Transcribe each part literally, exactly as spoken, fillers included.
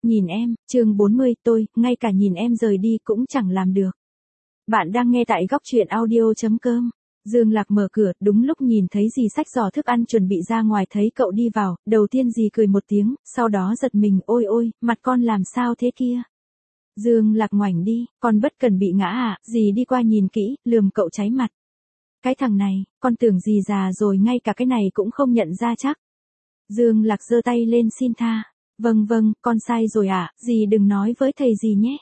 nhìn em, chương bốn mươi, tôi, ngay cả nhìn em rời đi cũng chẳng làm được. Bạn đang nghe tại góc truyện audio.com. Dương Lạc mở cửa, đúng lúc nhìn thấy dì xách giỏ thức ăn chuẩn bị ra ngoài, thấy cậu đi vào, đầu tiên dì cười một tiếng, sau đó giật mình, ôi ôi, mặt con làm sao thế kia. Dương Lạc ngoảnh đi, con bất cần bị ngã à, dì đi qua nhìn kỹ, lườm cậu cháy mặt. Cái thằng này, con tưởng dì già rồi ngay cả cái này cũng không nhận ra chắc. Dương Lạc giơ tay lên xin tha. Vâng vâng, con sai rồi ạ, à, dì đừng nói với thầy dì nhé.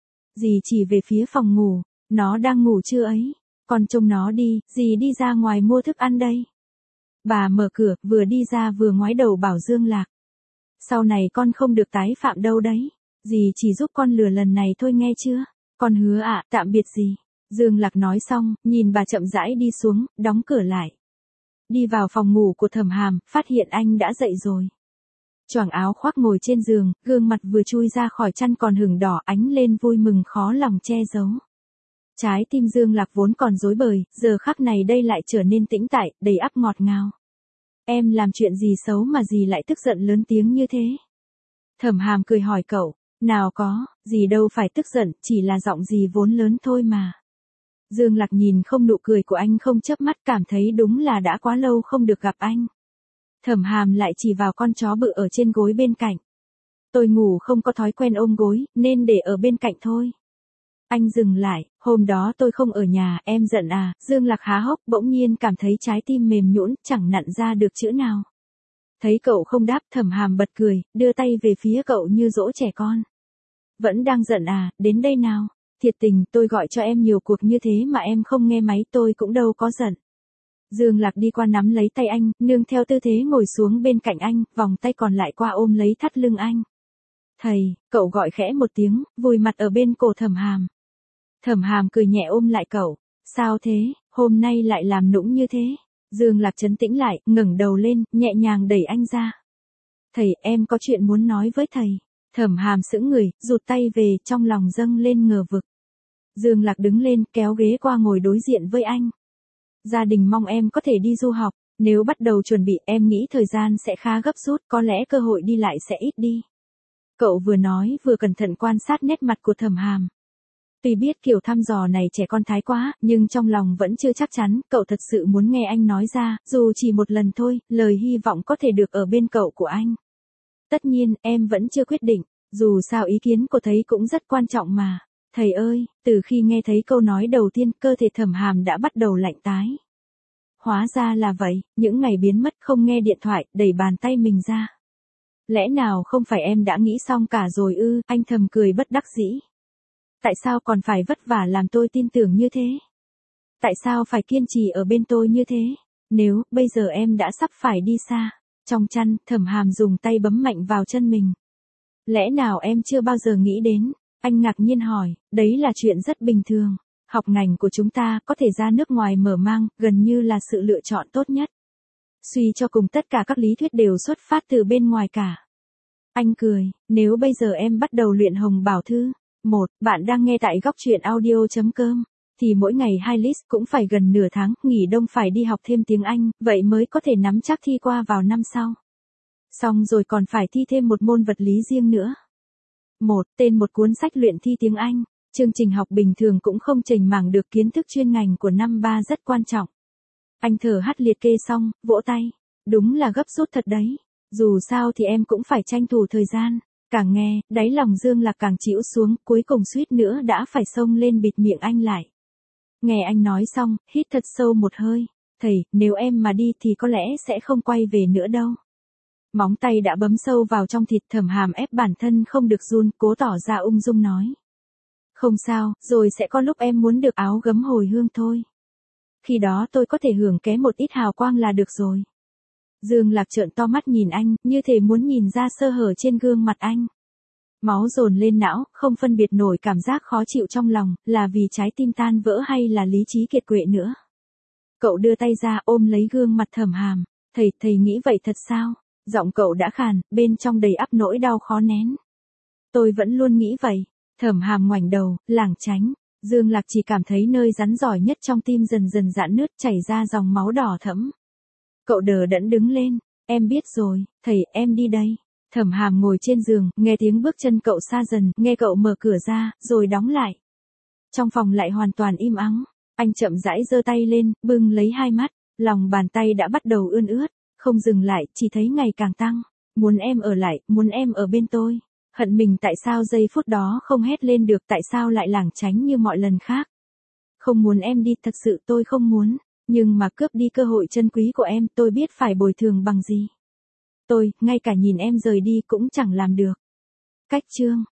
Dì chỉ về phía phòng ngủ, nó đang ngủ chưa ấy, con trông nó đi, dì đi ra ngoài mua thức ăn đây. Bà mở cửa, vừa đi ra vừa ngoái đầu bảo Dương Lạc. Sau này con không được tái phạm đâu đấy, dì chỉ giúp con lừa lần này thôi nghe chưa, con hứa ạ, à, tạm biệt dì. Dương Lạc nói xong, nhìn bà chậm rãi đi xuống, đóng cửa lại. Đi vào phòng ngủ của Thẩm Hàm, phát hiện anh đã dậy rồi. Choàng áo khoác ngồi trên giường, gương mặt vừa chui ra khỏi chăn còn hửng đỏ, ánh lên vui mừng khó lòng che giấu. Trái tim Dương Lạc vốn còn rối bời, giờ khắc này đây lại trở nên tĩnh tại, đầy ắp ngọt ngào. Em làm chuyện gì xấu mà dì lại tức giận lớn tiếng như thế? Thẩm Hàm cười hỏi cậu, nào có, dì đâu phải tức giận, chỉ là giọng dì vốn lớn thôi mà. Dương Lạc nhìn không nụ cười của anh không chớp mắt, cảm thấy đúng là đã quá lâu không được gặp anh. Thẩm Hàm lại chỉ vào con chó bự ở trên gối bên cạnh. Tôi ngủ không có thói quen ôm gối, nên để ở bên cạnh thôi. Anh dừng lại, hôm đó tôi không ở nhà, em giận à, Dương Lạc há hốc, bỗng nhiên cảm thấy trái tim mềm nhũn, chẳng nặn ra được chữ nào. Thấy cậu không đáp, Thẩm Hàm bật cười, đưa tay về phía cậu như dỗ trẻ con. Vẫn đang giận à, đến đây nào. Thiệt tình, tôi gọi cho em nhiều cuộc như thế mà em không nghe máy, tôi cũng đâu có giận. Dương Lạc đi qua nắm lấy tay anh, nương theo tư thế ngồi xuống bên cạnh anh, vòng tay còn lại qua ôm lấy thắt lưng anh. Thầy, cậu gọi khẽ một tiếng, vùi mặt ở bên cổ Thẩm Hàm. Thẩm Hàm cười nhẹ ôm lại cậu. Sao thế, hôm nay lại làm nũng như thế? Dương Lạc trấn tĩnh lại, ngẩng đầu lên, nhẹ nhàng đẩy anh ra. Thầy, em có chuyện muốn nói với thầy. Thẩm Hàm sững người, rụt tay về, trong lòng dâng lên ngờ vực. Dương Lạc đứng lên, kéo ghế qua ngồi đối diện với anh. Gia đình mong em có thể đi du học, nếu bắt đầu chuẩn bị em nghĩ thời gian sẽ khá gấp rút, có lẽ cơ hội đi lại sẽ ít đi. Cậu vừa nói vừa cẩn thận quan sát nét mặt của Thẩm Hàm. Tuy biết kiểu thăm dò này trẻ con thái quá, nhưng trong lòng vẫn chưa chắc chắn, cậu thật sự muốn nghe anh nói ra, dù chỉ một lần thôi, lời hy vọng có thể được ở bên cậu của anh. Tất nhiên, em vẫn chưa quyết định, dù sao ý kiến của thầy cũng rất quan trọng mà. Thầy ơi, từ khi nghe thấy câu nói đầu tiên, cơ thể Thẩm Hàm đã bắt đầu lạnh tái. Hóa ra là vậy, những ngày biến mất không nghe điện thoại, đẩy bàn tay mình ra. Lẽ nào không phải em đã nghĩ xong cả rồi ư, anh thầm cười bất đắc dĩ. Tại sao còn phải vất vả làm tôi tin tưởng như thế? Tại sao phải kiên trì ở bên tôi như thế? Nếu, bây giờ em đã sắp phải đi xa. Trong chăn, Thẩm Hàm dùng tay bấm mạnh vào chân mình. Lẽ nào em chưa bao giờ nghĩ đến? Anh ngạc nhiên hỏi, đấy là chuyện rất bình thường. Học ngành của chúng ta có thể ra nước ngoài mở mang, gần như là sự lựa chọn tốt nhất. Suy cho cùng tất cả các lý thuyết đều xuất phát từ bên ngoài cả. Anh cười, nếu bây giờ em bắt đầu luyện Hồng Bảo Thư. Một, bạn đang nghe tại góc truyện audio.com. Thì mỗi ngày hai lít cũng phải gần nửa tháng, nghỉ đông phải đi học thêm tiếng Anh, vậy mới có thể nắm chắc thi qua vào năm sau. Xong rồi còn phải thi thêm một môn vật lý riêng nữa. Một, tên một cuốn sách luyện thi tiếng Anh. Chương trình học bình thường cũng không chành mảng được kiến thức chuyên ngành của năm ba rất quan trọng. Anh thở hắt liệt kê xong, vỗ tay. Đúng là gấp rút thật đấy. Dù sao thì em cũng phải tranh thủ thời gian. Càng nghe, đáy lòng Dương Lạc càng chịu xuống, cuối cùng suýt nữa đã phải xông lên bịt miệng anh lại. Nghe anh nói xong, hít thật sâu một hơi. Thầy, nếu em mà đi thì có lẽ sẽ không quay về nữa đâu. Móng tay đã bấm sâu vào trong thịt, Thẩm Hàm ép bản thân không được run, cố tỏ ra ung dung nói. Không sao, rồi sẽ có lúc em muốn được áo gấm hồi hương thôi. Khi đó tôi có thể hưởng ké một ít hào quang là được rồi. Dương Lạc trợn to mắt nhìn anh, như thể muốn nhìn ra sơ hở trên gương mặt anh. Máu dồn lên não, không phân biệt nổi cảm giác khó chịu trong lòng, là vì trái tim tan vỡ hay là lý trí kiệt quệ nữa. Cậu đưa tay ra ôm lấy gương mặt Thẩm Hàm. Thầy, thầy nghĩ vậy thật sao? Giọng cậu đã khàn, bên trong đầy ắp nỗi đau khó nén. Tôi vẫn luôn nghĩ vậy. Thẩm Hàm ngoảnh đầu, lảng tránh. Dương Lạc chỉ cảm thấy nơi rắn giỏi nhất trong tim dần dần giãn nứt, chảy ra dòng máu đỏ thẫm. Cậu đờ đẫn đứng lên. Em biết rồi, thầy, em đi đây. Thẩm Hàm ngồi trên giường, nghe tiếng bước chân cậu xa dần, nghe cậu mở cửa ra, rồi đóng lại. Trong phòng lại hoàn toàn im ắng. Anh chậm rãi giơ tay lên, bưng lấy hai mắt, lòng bàn tay đã bắt đầu ươn ướt, không dừng lại, chỉ thấy ngày càng tăng. Muốn em ở lại, muốn em ở bên tôi. Hận mình tại sao giây phút đó không hét lên được, tại sao lại lảng tránh như mọi lần khác. Không muốn em đi, thật sự tôi không muốn, nhưng mà cướp đi cơ hội chân quý của em, tôi biết phải bồi thường bằng gì. Tôi, ngay cả nhìn em rời đi cũng chẳng làm được. Cách chương